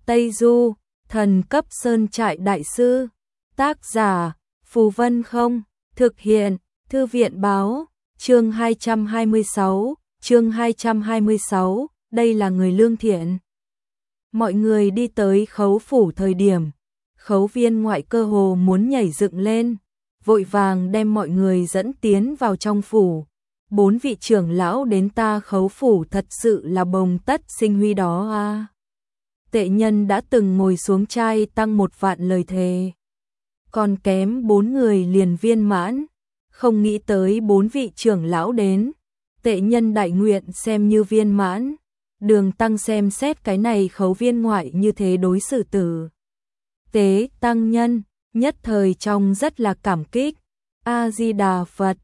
Tây Du, thần cấp sơn trại đại sư. Tác giả, Phù Vân Không. Thực hiện, Thư viện báo. Chương 226, chương 226, đây là người lương thiện. Mọi người đi tới khấu phủ thời điểm, khấu viên ngoại cơ hồ muốn nhảy dựng lên, vội vàng đem mọi người dẫn tiến vào trong phủ. 4 vị trưởng lão đến ta khấu phủ thật sự là bồng tất sinh huy đó à. Tệ nhân đã từng ngồi xuống trai tăng 1 vạn lời thề. Còn kém 4 người liền viên mãn, không nghĩ tới 4 vị trưởng lão đến. Tệ nhân đại nguyện xem như viên mãn. Đường tăng xem xét cái này khấu viên ngoại như thế đối xử tử tế tăng nhân, nhất thời trong rất là cảm kích. A-di-đà Phật,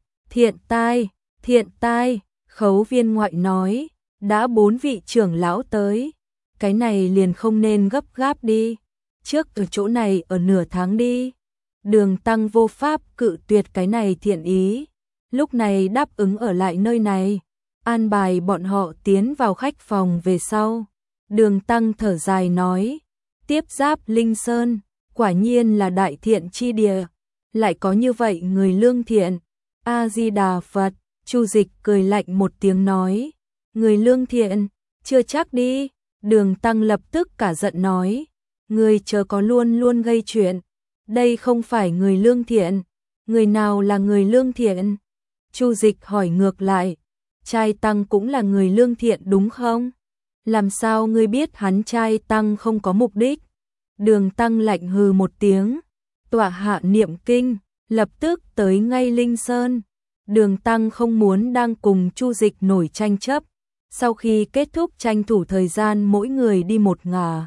thiện tai, khấu viên ngoại nói, đã 4 vị trưởng lão tới, cái này liền không nên gấp gáp đi, trước ở chỗ này ở nửa tháng đi. Đường tăng vô pháp cự tuyệt cái này thiện ý, lúc này đáp ứng ở lại nơi này, an bài bọn họ tiến vào khách phòng về sau. Đường tăng thở dài nói, tiếp giáp Linh Sơn, quả nhiên là đại thiện chi địa, lại có như vậy người lương thiện. A-di-đà Phật, Chu Dịch cười lạnh một tiếng nói, người lương thiện, chưa chắc đi. Đường tăng lập tức cả giận nói, người chớ có luôn luôn gây chuyện, đây không phải người lương thiện, người nào là người lương thiện? Chu Dịch hỏi ngược lại, trai tăng cũng là người lương thiện đúng không? Làm sao ngươi biết hắn trai tăng không có mục đích? Đường tăng lạnh hừ một tiếng, tọa hạ niệm kinh, lập tức tới ngay Linh Sơn. Đường tăng không muốn đang cùng Chu Dịch nổi tranh chấp, sau khi kết thúc tranh thủ thời gian mỗi người đi một ngả.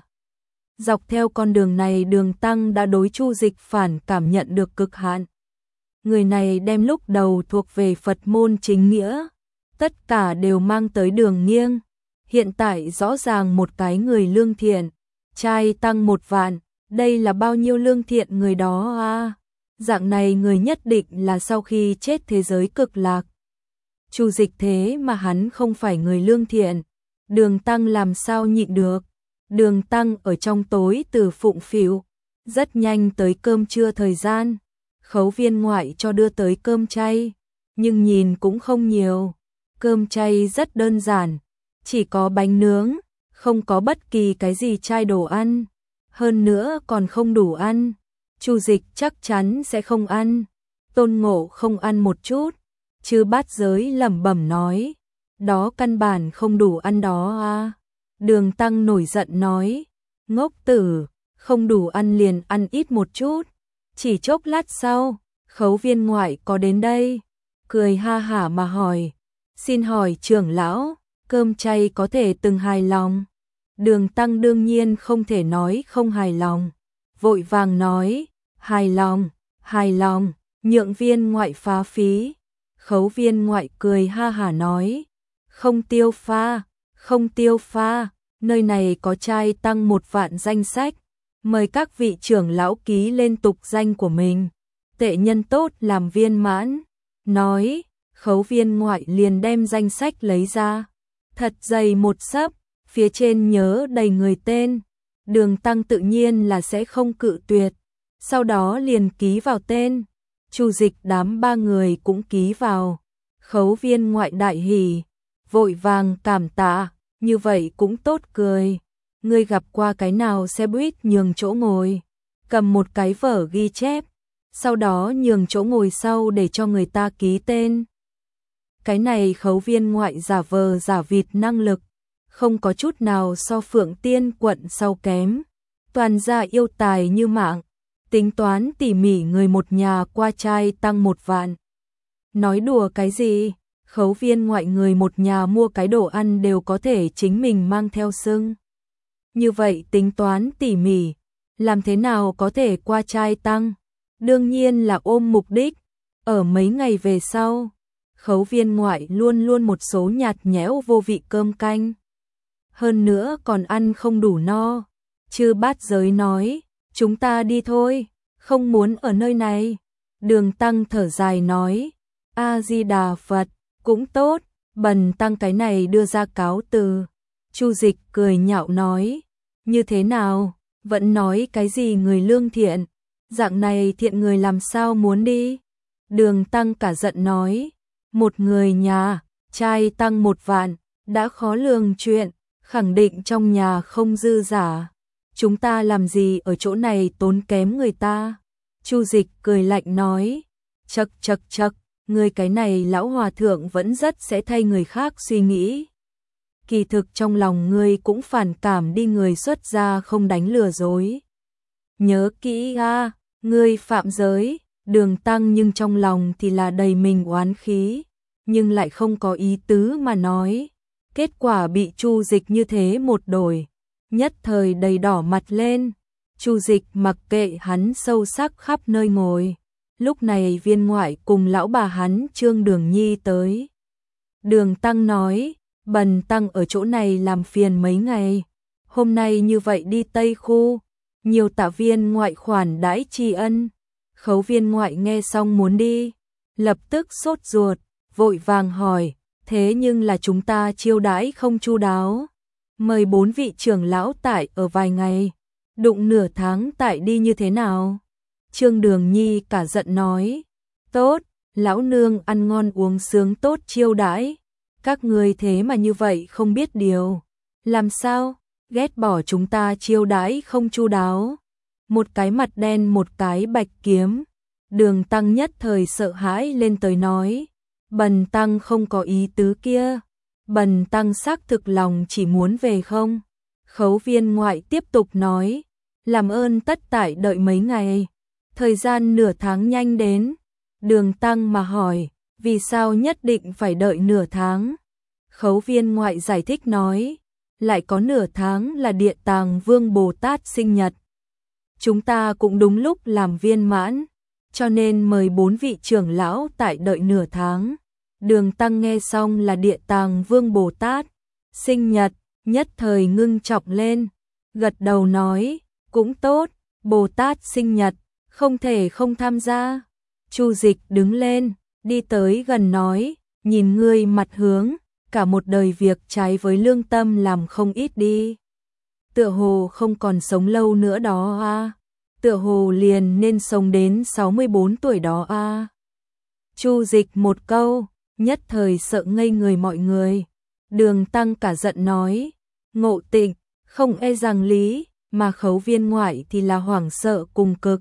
Dọc theo con đường này đường tăng đã đối Chu Dịch phản cảm nhận được cực hạn. Người này đem lúc đầu thuộc về Phật môn chính nghĩa, tất cả đều mang tới đường nghiêng. Hiện tại rõ ràng một cái người lương thiện, trai tăng 1 vạn, đây là bao nhiêu lương thiện người đó à? Dạng này người nhất định là sau khi chết thế giới cực lạc. Chu Dịch thế mà hắn không phải người lương thiện, đường tăng làm sao nhịn được. Đường tăng ở trong tối từ phụng phịu, rất nhanh tới cơm trưa thời gian. Khấu viên ngoại cho đưa tới cơm chay, nhưng nhìn cũng không nhiều. Cơm chay rất đơn giản, chỉ có bánh nướng, không có bất kỳ cái gì chay đồ ăn. Hơn nữa còn không đủ ăn. Chu Dịch chắc chắn sẽ không ăn. Tôn Ngộ không ăn một chút. Chư Bát Giới lẩm bẩm nói, đó căn bản không đủ ăn đó à. Đường tăng nổi giận nói, ngốc tử, không đủ ăn liền ăn ít một chút. Chỉ chốc lát sau, khấu viên ngoại có đến đây, cười ha hả mà hỏi, xin hỏi trưởng lão, cơm chay có thể từng hài lòng? Đường tăng đương nhiên không thể nói không hài lòng, vội vàng nói, hài lòng, nhượng viên ngoại phá phí. Khấu viên ngoại cười ha hả nói, không tiêu pha, nơi này có trai tăng 1 vạn danh sách, mời các vị trưởng lão ký lên tục danh của mình, tệ nhân tốt làm viên mãn. Nói, khấu viên ngoại liền đem danh sách lấy ra, thật dày một xấp, phía trên nhớ đầy người tên. Đường tăng tự nhiên là sẽ không cự tuyệt, sau đó liền ký vào tên. Chu Dịch đám 3 người cũng ký vào. Khấu viên ngoại đại hỉ, vội vàng cảm tạ, như vậy cũng tốt cười. Ngươi gặp qua cái nào xe buýt nhường chỗ ngồi, cầm một cái vở ghi chép, sau đó nhường chỗ ngồi sau để cho người ta ký tên. Cái này khấu viên ngoại giả vờ giả vịt năng lực, không có chút nào so Phượng Tiên quận sau kém. Toàn gia yêu tài như mạng, tính toán tỉ mỉ người một nhà qua trai tăng 1 vạn. Nói đùa cái gì, khấu viên ngoại người một nhà mua cái đồ ăn đều có thể chính mình mang theo sưng. Như vậy tính toán tỉ mỉ, làm thế nào có thể qua trai tăng? Đương nhiên là ôm mục đích. Ở mấy ngày về sau, khấu viên ngoại luôn luôn một số nhạt nhẽo vô vị cơm canh. Hơn nữa còn ăn không đủ no. Chư Bát Giới nói, chúng ta đi thôi, không muốn ở nơi này. Đường tăng thở dài nói, A-di-đà Phật, cũng tốt, bần tăng cái này đưa ra cáo từ. Chu Dịch cười nhạo nói, Như thế nào? Vẫn nói cái gì người lương thiện? Dạng này thiện người làm sao muốn đi? Đường Tăng cả giận nói, một người nhà, trai tăng 1 vạn, đã khó lường chuyện, khẳng định trong nhà không dư giả. Chúng ta làm gì ở chỗ này tốn kém người ta? Chu Dịch cười lạnh nói, chậc chậc chậc, người cái này lão hòa thượng vẫn rất sẽ thay người khác suy nghĩ. Kỳ thực trong lòng ngươi cũng phản cảm đi, người xuất gia không đánh lừa dối. Nhớ kỹ a, ngươi phạm giới. Đường Tăng nhưng trong lòng thì là đầy mình oán khí, nhưng lại không có ý tứ mà nói. Kết quả bị Chu Dịch như thế một đổi, nhất thời đầy đỏ mặt lên. Chu Dịch mặc kệ hắn sâu sắc khắp nơi ngồi. Lúc này viên ngoại cùng lão bà hắn Trương Đường Nhi tới. Đường Tăng nói, bần tăng ở chỗ này làm phiền mấy ngày, hôm nay như vậy đi Tây Khu, nhiều tạ viên ngoại khoản đãi tri ân. Khấu viên ngoại nghe xong muốn đi, lập tức sốt ruột, vội vàng hỏi, thế nhưng là chúng ta chiêu đãi không chu đáo, mời 4 vị trưởng lão tại ở vài ngày, đụng nửa tháng tại đi như thế nào? Trương Đường Nhi cả giận nói, tốt, lão nương ăn ngon uống sướng tốt chiêu đãi, các người thế mà như vậy không biết điều, làm sao, ghét bỏ chúng ta chiêu đãi không chu đáo? Một cái mặt đen một cái bạch kiếm. Đường Tăng nhất thời sợ hãi lên tới nói, bần tăng không có ý tứ kia, bần tăng xác thực lòng chỉ muốn về không. Khấu viên ngoại tiếp tục nói, làm ơn tất tại đợi mấy ngày, thời gian nửa tháng nhanh đến. Đường Tăng mà hỏi, vì sao nhất định phải đợi nửa tháng? Khấu viên ngoại giải thích nói, lại có nửa tháng là Địa Tàng Vương Bồ Tát sinh nhật. Chúng ta cũng đúng lúc làm viên mãn, cho nên mời 4 vị trưởng lão tại đợi nửa tháng. Đường Tăng nghe xong là Địa Tàng Vương Bồ Tát sinh nhật, nhất thời ngưng trọng lên, gật đầu nói, cũng tốt, Bồ Tát sinh nhật, không thể không tham gia. Chu Dịch đứng lên, đi tới gần nói, nhìn ngươi mặt hướng, cả một đời việc trái với lương tâm làm không ít đi. Tựa hồ không còn sống lâu nữa đó a. Tựa hồ liền nên sống đến 64 tuổi đó a. Chu Dịch một câu, nhất thời sợ ngây người mọi người. Đường Tăng cả giận nói, Ngộ Tịnh, không e rằng lý, mà khấu viên ngoại thì là hoảng sợ cùng cực.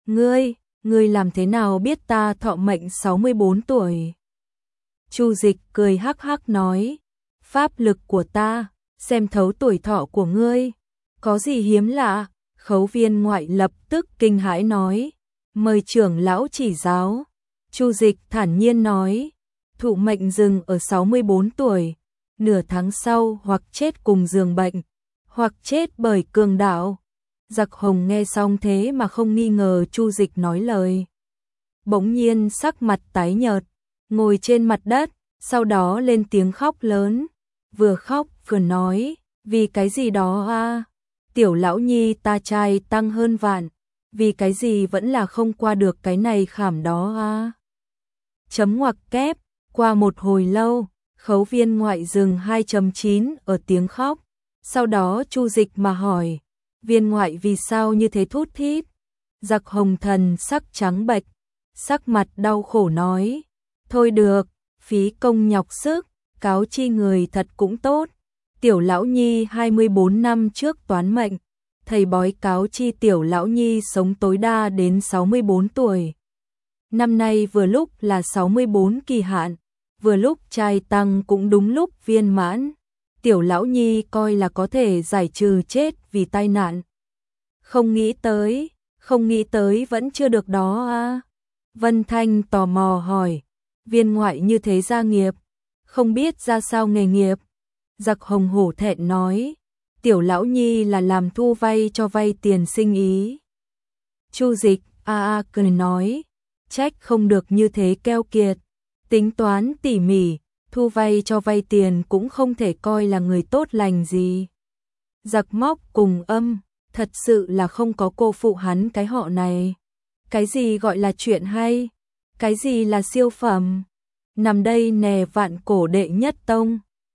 Ngươi làm thế nào biết ta thọ mệnh 64 tuổi? Chu Dịch cười hắc hắc nói, pháp lực của ta, xem thấu tuổi thọ của ngươi, có gì hiếm lạ? Khấu viên ngoại lập tức kinh hãi nói, mời trưởng lão chỉ giáo. Chu Dịch thản nhiên nói, thụ mệnh dừng ở 64 tuổi, nửa tháng sau hoặc chết cùng giường bệnh, hoặc chết bởi cường đạo. Giặc Hồng nghe xong thế mà không nghi ngờ Chu Dịch nói lời. Bỗng nhiên sắc mặt tái nhợt, ngồi trên mặt đất, sau đó lên tiếng khóc lớn, vừa khóc vừa nói, vì cái gì đó a? Tiểu lão nhi ta trai tăng hơn vạn, vì cái gì vẫn là không qua được cái này khảm đó a? Chấm ngoặc kép, qua một hồi lâu, khấu viên ngoại dừng 2.9 ở tiếng khóc, sau đó Chu Dịch mà hỏi, viên ngoại vì sao như thế thút thít? Giặc Hồng thần sắc trắng bệch, sắc mặt đau khổ nói, thôi được, phí công nhọc sức, cáo chi người thật cũng tốt. Tiểu lão nhi 24 năm trước toán mệnh, thầy bói cáo chi tiểu lão nhi sống tối đa đến 64 tuổi. Năm nay vừa lúc là 64 kỳ hạn, vừa lúc trai tăng cũng đúng lúc viên mãn. Tiểu lão nhi coi là có thể giải trừ chết vì tai nạn. Không nghĩ tới vẫn chưa được đó a. Vân Thanh tò mò hỏi, viên ngoại như thế gia nghiệp, không biết ra sao nghề nghiệp. Giặc Hồng hổ thẹn nói, tiểu lão nhi là làm thu vay cho vay tiền sinh ý. Chu Dịch cười nói, trách không được như thế keo kiệt, tính toán tỉ mỉ, thu vay cho vay tiền cũng không thể coi là người tốt lành gì. Giặc Móc cùng Âm, thật sự là không có cô phụ hắn cái họ này. Cái gì gọi là chuyện hay, cái gì là siêu phẩm, nằm đây nè vạn cổ đệ nhất tông.